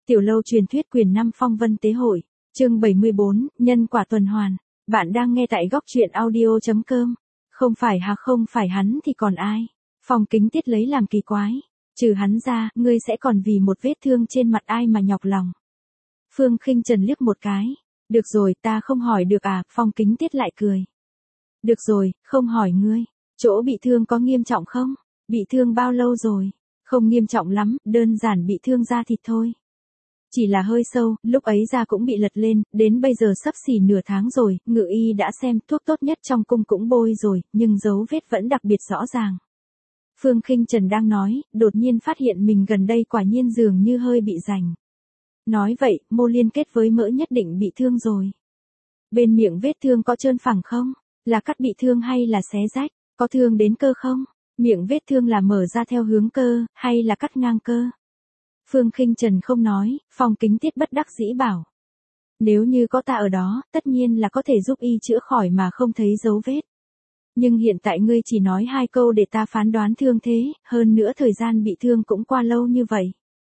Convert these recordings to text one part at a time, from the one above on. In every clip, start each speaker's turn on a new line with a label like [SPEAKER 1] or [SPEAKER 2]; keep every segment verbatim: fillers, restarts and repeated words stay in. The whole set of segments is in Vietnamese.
[SPEAKER 1] Tiểu lâu truyền thuyết quyền năm phong vân tế hội, chương bảy mươi bốn, nhân quả tuần hoàn. Bạn đang nghe tại góc truyện audio.com. Không phải hả không phải hắn thì còn ai? Phong Kính Tiết lấy làm kỳ quái. Trừ hắn ra, ngươi sẽ còn vì một vết thương trên mặt ai mà nhọc lòng. Phương Khinh Trần liếc một cái. Được rồi, ta không hỏi được à, Phong Kính Tiết lại cười. Được rồi, không hỏi ngươi. Chỗ bị thương có nghiêm trọng không? Bị thương bao lâu rồi? Không nghiêm trọng lắm, đơn giản bị thương da thịt thôi. Chỉ là hơi sâu, lúc ấy da cũng bị lật lên, đến bây giờ sắp xỉ nửa tháng rồi, ngự y đã xem, thuốc tốt nhất trong cung cũng bôi rồi, nhưng dấu vết vẫn đặc biệt rõ ràng. Phương Khinh Trần đang nói, đột nhiên phát hiện mình gần đây quả nhiên dường như hơi bị rành. Nói vậy, mô liên kết với mỡ nhất định bị thương rồi. Bên miệng vết thương có trơn phẳng không? Là cắt bị thương hay là xé rách? Có thương đến cơ không? Miệng vết thương là mở ra theo hướng cơ, hay là cắt ngang cơ? Phương Khinh Trần không nói, Phong Kính Tiết bất đắc dĩ bảo. Nếu như có ta ở đó, tất nhiên là có thể giúp y chữa khỏi mà không thấy dấu vết. Nhưng hiện tại ngươi chỉ nói hai câu để ta phán đoán thương thế, hơn nữa thời gian bị thương cũng qua lâu như vậy.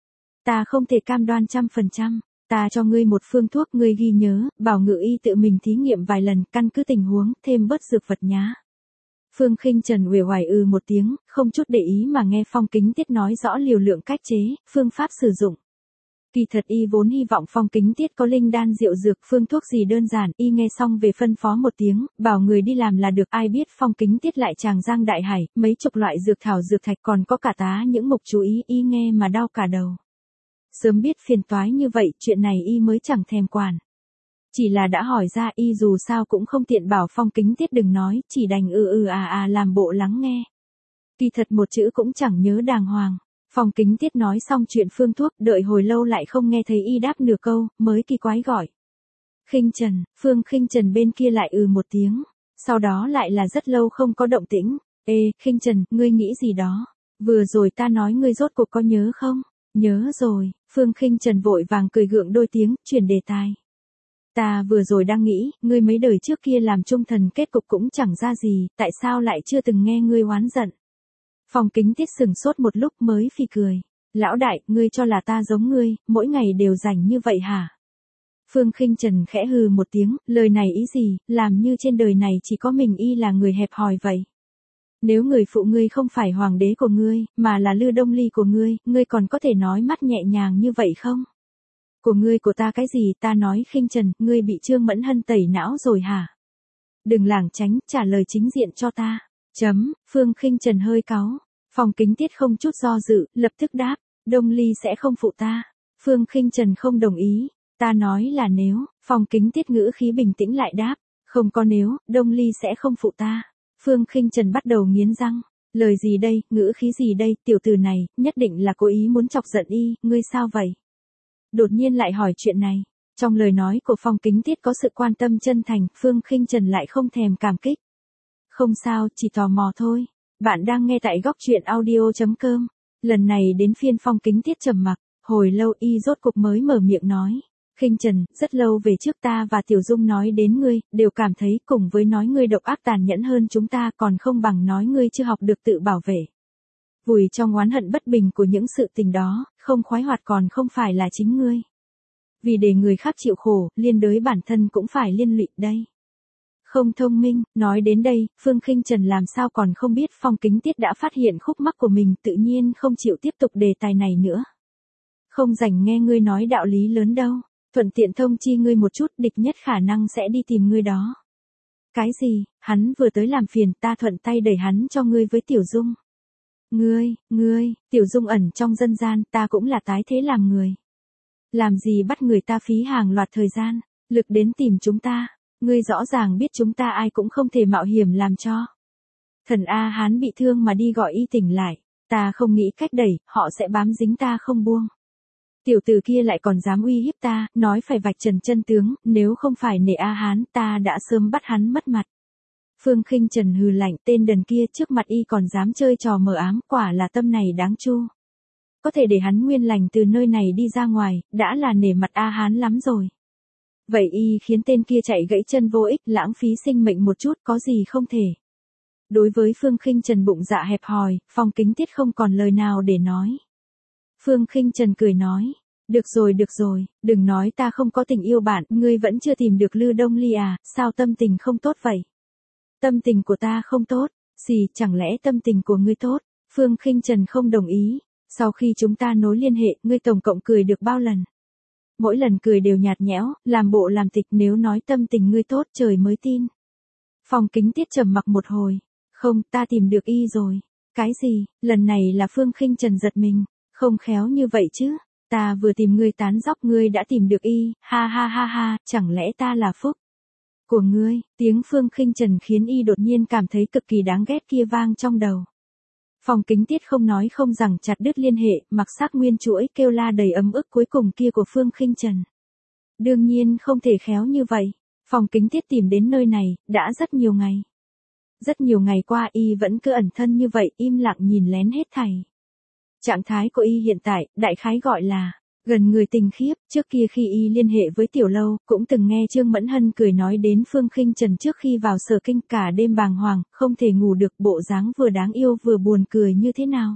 [SPEAKER 1] Ta không thể cam đoan trăm phần trăm, ta cho ngươi một phương thuốc ngươi ghi nhớ, bảo ngự y tự mình thí nghiệm vài lần, căn cứ tình huống, thêm bớt dược vật nhá. Phương Khinh Trần uể oải ừ một tiếng, không chút để ý mà nghe Phong Kính Tiết nói rõ liều lượng cách chế, phương pháp sử dụng. Kỳ thật y vốn hy vọng Phong Kính Tiết có linh đan rượu dược, phương thuốc gì đơn giản, y nghe xong về phân phó một tiếng, bảo người đi làm là được. Ai biết Phong Kính Tiết lại tràng giang đại hải, mấy chục loại dược thảo dược thạch, còn có cả tá những mục chú ý, y nghe mà đau cả đầu. Sớm biết phiền toái như vậy, chuyện này y mới chẳng thèm quản. Chỉ là đã hỏi ra, y dù sao cũng không tiện bảo Phong Kính Tiết đừng nói, chỉ đành ừ ừ à à làm bộ lắng nghe. Kỳ thật một chữ cũng chẳng nhớ đàng hoàng. Phong Kính Tiết nói xong chuyện phương thuốc, đợi hồi lâu lại không nghe thấy y đáp nửa câu, mới kỳ quái gọi. Khinh Trần, Phương Khinh Trần bên kia lại ừ một tiếng, sau đó lại là rất lâu không có động tĩnh. Ê, Khinh Trần, ngươi nghĩ gì đó? Vừa rồi ta nói ngươi rốt cuộc có nhớ không? Nhớ rồi, Phương Khinh Trần vội vàng cười gượng đôi tiếng, chuyển đề tài. Ta vừa rồi đang nghĩ, ngươi mấy đời trước kia làm trung thần kết cục cũng chẳng ra gì, tại sao lại chưa từng nghe ngươi oán giận? Phong Kính Tiết sừng sốt một lúc mới phì cười. Lão đại, ngươi cho là ta giống ngươi, mỗi ngày đều rảnh như vậy hả? Phương Khinh Trần khẽ hừ một tiếng, lời này ý gì, làm như trên đời này chỉ có mình y là người hẹp hòi vậy. Nếu người phụ ngươi không phải hoàng đế của ngươi, mà là Lư Đông Ly của ngươi, ngươi còn có thể nói mắt nhẹ nhàng như vậy không? Của ngươi của ta cái gì, ta nói Khinh Trần, ngươi bị Trương Mẫn Hân tẩy não rồi hả? Đừng lảng tránh, trả lời chính diện cho ta. Chấm, Phương Khinh Trần hơi cáu. Phong Kính Tiết không chút do dự, lập tức đáp, Đông Ly sẽ không phụ ta. Phương Khinh Trần không đồng ý. Ta nói là nếu, Phong Kính Tiết ngữ khí bình tĩnh lại đáp, không có nếu, Đông Ly sẽ không phụ ta. Phương Khinh Trần bắt đầu nghiến răng. Lời gì đây, ngữ khí gì đây, tiểu tử này, nhất định là cố ý muốn chọc giận y, ngươi sao vậy? Đột nhiên lại hỏi chuyện này. Trong lời nói của Phong Kính Tiết có sự quan tâm chân thành, Phương Khinh Trần lại không thèm cảm kích. Không sao, chỉ tò mò thôi. Bạn đang nghe tại góc truyện audio.com. Lần này đến phiên Phong Kính Tiết trầm mặc, hồi lâu y rốt cục mới mở miệng nói. Khinh Trần, rất lâu về trước ta và Tiểu Dung nói đến ngươi, đều cảm thấy cùng với nói ngươi độc ác tàn nhẫn hơn chúng ta còn không bằng nói ngươi chưa học được tự bảo vệ. Vùi trong oán hận bất bình của những sự tình đó, không khoái hoạt còn không phải là chính ngươi. Vì để người khác chịu khổ, liên đới bản thân cũng phải liên lụy đây. Không thông minh, nói đến đây, Phương Khinh Trần làm sao còn không biết Phong Kính Tiết đã phát hiện khúc mắc của mình, tự nhiên không chịu tiếp tục đề tài này nữa. Không rảnh nghe ngươi nói đạo lý lớn đâu, thuận tiện thông chi ngươi một chút, địch nhất khả năng sẽ đi tìm ngươi đó. Cái gì, hắn vừa tới làm phiền, ta thuận tay đẩy hắn cho ngươi với Tiểu Dung. Ngươi, ngươi, Tiểu Dung ẩn trong dân gian, ta cũng là tái thế làm người. Làm gì bắt người ta phí hàng loạt thời gian, lực đến tìm chúng ta, ngươi rõ ràng biết chúng ta ai cũng không thể mạo hiểm làm cho. Thần A Hán bị thương mà đi gọi y tỉnh lại, ta không nghĩ cách đẩy, họ sẽ bám dính ta không buông. Tiểu tử kia lại còn dám uy hiếp ta, nói phải vạch trần chân tướng, nếu không phải nể A Hán, ta đã sớm bắt hắn mất mặt. Phương Khinh Trần hừ lạnh, tên đần kia trước mặt y còn dám chơi trò mờ ám, quả là tâm này đáng chu. Có thể để hắn nguyên lành từ nơi này đi ra ngoài, đã là nể mặt A Hán lắm rồi. Vậy y khiến tên kia chạy gãy chân vô ích, lãng phí sinh mệnh một chút, có gì không thể. Đối với Phương Khinh Trần bụng dạ hẹp hòi, Phong Kính Tiết không còn lời nào để nói. Phương Khinh Trần cười nói, Được rồi được rồi, đừng nói ta không có tình yêu bạn, ngươi vẫn chưa tìm được Lư Đông Ly à, sao tâm tình không tốt vậy? Tâm tình của ta không tốt, gì, chẳng lẽ tâm tình của ngươi tốt? Phương Khinh Trần không đồng ý, sau khi chúng ta nối liên hệ, ngươi tổng cộng cười được bao lần? Mỗi lần cười đều nhạt nhẽo, làm bộ làm tịch, nếu nói tâm tình ngươi tốt trời mới tin. Phong Kính Tiết trầm mặc một hồi, không, ta tìm được y rồi. Cái gì, lần này là Phương Khinh Trần giật mình, không khéo như vậy chứ, ta vừa tìm ngươi tán dóc ngươi đã tìm được y, ha ha ha ha, chẳng lẽ ta là phúc của ngươi? Tiếng Phương Khinh Trần khiến y đột nhiên cảm thấy cực kỳ đáng ghét kia vang trong đầu. Phong Kính Tiết không nói không rằng chặt đứt liên hệ, mặc sắc nguyên chuỗi kêu la đầy ấm ức cuối cùng kia của Phương Khinh Trần. Đương nhiên không thể khéo như vậy, Phong Kính Tiết tìm đến nơi này, đã rất nhiều ngày. Rất nhiều ngày qua y vẫn cứ ẩn thân như vậy, im lặng nhìn lén hết thảy. Trạng thái của y hiện tại, đại khái gọi là gần người tình khiếp. Trước kia khi y liên hệ với Tiểu Lâu, cũng từng nghe Trương Mẫn Hân cười nói đến Phương Khinh Trần trước khi vào Sở Kinh, cả đêm bàng hoàng, không thể ngủ được, bộ dáng vừa đáng yêu vừa buồn cười như thế nào.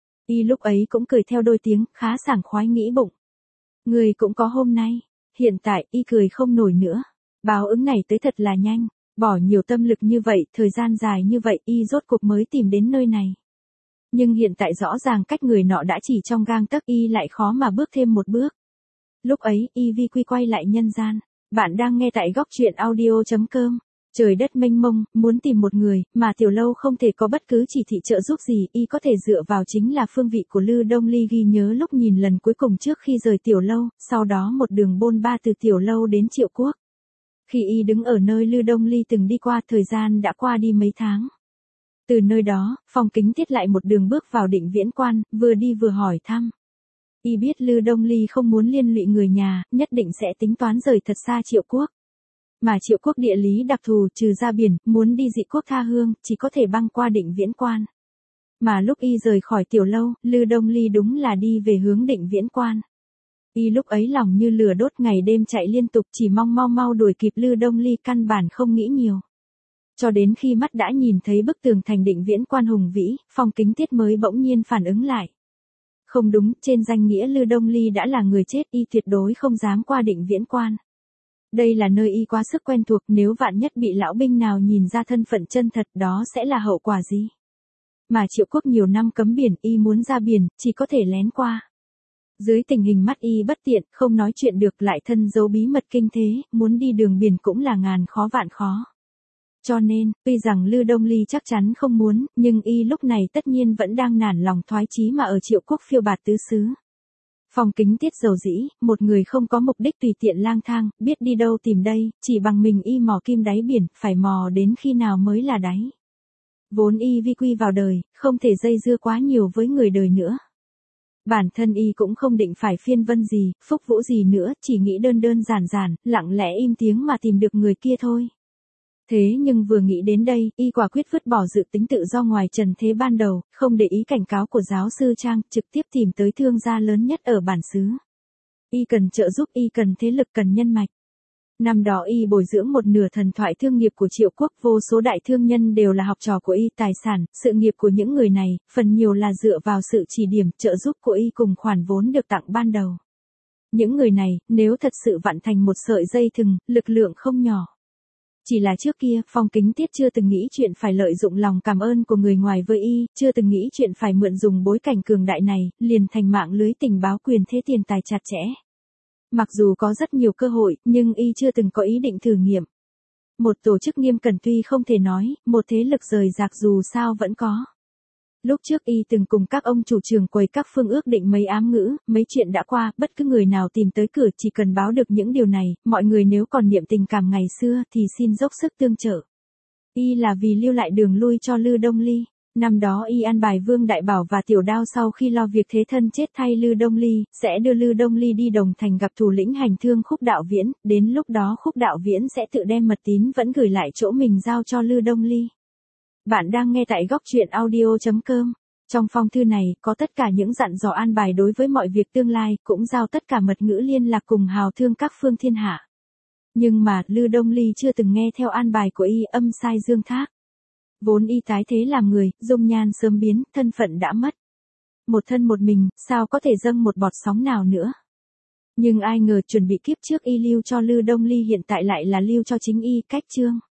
[SPEAKER 1] Y lúc ấy cũng cười theo đôi tiếng, khá sảng khoái nghĩ bụng. Người cũng có hôm nay. Hiện tại y cười không nổi nữa. Báo ứng này tới thật là nhanh. Bỏ nhiều tâm lực như vậy, thời gian dài như vậy, y rốt cuộc mới tìm đến nơi này. Nhưng hiện tại rõ ràng cách người nọ đã chỉ trong gang tấc, y lại khó mà bước thêm một bước. Lúc ấy, y vi quy quay lại nhân gian. Bạn đang nghe tại góc truyện audio chấm com. Trời đất mênh mông, muốn tìm một người, mà Tiểu Lâu không thể có bất cứ chỉ thị trợ giúp gì, y có thể dựa vào chính là phương vị của Lư Đông Ly ghi nhớ lúc nhìn lần cuối cùng trước khi rời Tiểu Lâu, sau đó một đường bôn ba từ Tiểu Lâu đến Triệu Quốc. Khi y đứng ở nơi Lư Đông Ly từng đi qua, thời gian đã qua đi mấy tháng. Từ nơi đó, Phong Kính Tiết lại một đường bước vào Định Viễn Quan, vừa đi vừa hỏi thăm. Y biết Lư Đông Ly không muốn liên lụy người nhà, nhất định sẽ tính toán rời thật xa Triệu Quốc. Mà Triệu Quốc địa lý đặc thù, trừ ra biển, muốn đi dị quốc tha hương, chỉ có thể băng qua Định Viễn Quan. Mà lúc y rời khỏi Tiểu Lâu, Lư Đông Ly đúng là đi về hướng Định Viễn Quan. Y lúc ấy lòng như lửa đốt, ngày đêm chạy liên tục, chỉ mong mau mau đuổi kịp Lư Đông Ly, căn bản không nghĩ nhiều. Cho đến khi mắt đã nhìn thấy bức tường thành Định Viễn Quan hùng vĩ, Phong Kính Tiết mới bỗng nhiên phản ứng lại. Không đúng, trên danh nghĩa Lư Đông Ly đã là người chết, y tuyệt đối không dám qua Định Viễn Quan. Đây là nơi y quá sức quen thuộc, nếu vạn nhất bị lão binh nào nhìn ra thân phận chân thật, đó sẽ là hậu quả gì? Mà Triệu Quốc nhiều năm cấm biển, y muốn ra biển, chỉ có thể lén qua. Dưới tình hình mắt y bất tiện, không nói chuyện được, lại thân giấu bí mật kinh thế, muốn đi đường biển cũng là ngàn khó vạn khó. Cho nên, tuy rằng Lư Đông Ly chắc chắn không muốn, nhưng y lúc này tất nhiên vẫn đang nản lòng thoái chí mà ở Triệu Quốc phiêu bạt tứ xứ. Phong Kính Tiết dầu dĩ, một người không có mục đích tùy tiện lang thang, biết đi đâu tìm đây, chỉ bằng mình y mò kim đáy biển, phải mò đến khi nào mới là đáy. Vốn y vi quy vào đời, không thể dây dưa quá nhiều với người đời nữa. Bản thân y cũng không định phải phiên vân gì, phúc vũ gì nữa, chỉ nghĩ đơn đơn giản giản, lặng lẽ im tiếng mà tìm được người kia thôi. Thế nhưng vừa nghĩ đến đây, y quả quyết vứt bỏ dự tính tự do ngoài trần thế ban đầu, không để ý cảnh cáo của giáo sư Trang, trực tiếp tìm tới thương gia lớn nhất ở bản xứ. Y cần trợ giúp, y cần thế lực, cần nhân mạch. Năm đó y bồi dưỡng một nửa thần thoại thương nghiệp của Triệu Quốc, vô số đại thương nhân đều là học trò của y, tài sản, sự nghiệp của những người này, phần nhiều là dựa vào sự chỉ điểm, trợ giúp của y cùng khoản vốn được tặng ban đầu. Những người này, nếu thật sự vặn thành một sợi dây thừng, lực lượng không nhỏ. Chỉ là trước kia, Phong Kính Tiết chưa từng nghĩ chuyện phải lợi dụng lòng cảm ơn của người ngoài với y, chưa từng nghĩ chuyện phải mượn dùng bối cảnh cường đại này, liền thành mạng lưới tình báo quyền thế tiền tài chặt chẽ. Mặc dù có rất nhiều cơ hội, nhưng y chưa từng có ý định thử nghiệm. Một tổ chức nghiêm cẩn tuy không thể nói, một thế lực rời rạc dù sao vẫn có. Lúc trước y từng cùng các ông chủ trường quầy các phương ước định mấy ám ngữ, mấy chuyện đã qua, bất cứ người nào tìm tới cửa chỉ cần báo được những điều này, mọi người nếu còn niệm tình cảm ngày xưa thì xin dốc sức tương trợ. Y là vì lưu lại đường lui cho Lư Đông Ly. Năm đó y an bài Vương Đại Bảo và Tiểu Đao sau khi lo việc thế thân chết thay Lư Đông Ly, sẽ đưa Lư Đông Ly đi Đồng Thành gặp thủ lĩnh hành thương Khúc Đạo Viễn, đến lúc đó Khúc Đạo Viễn sẽ tự đem mật tín vẫn gửi lại chỗ mình giao cho Lư Đông Ly. Bạn đang nghe tại góc truyện audio chấm com. Trong phong thư này, có tất cả những dặn dò an bài đối với mọi việc tương lai, cũng giao tất cả mật ngữ liên lạc cùng hào thương các phương thiên hạ. Nhưng mà, Lư Đông Ly chưa từng nghe theo an bài của y, âm sai dương thác. Vốn y tái thế làm người, dung nhan sớm biến, thân phận đã mất. Một thân một mình, sao có thể dâng một bọt sóng nào nữa. Nhưng ai ngờ chuẩn bị kiếp trước y lưu cho Lư Đông Ly hiện tại lại là lưu cho chính y, cách chương.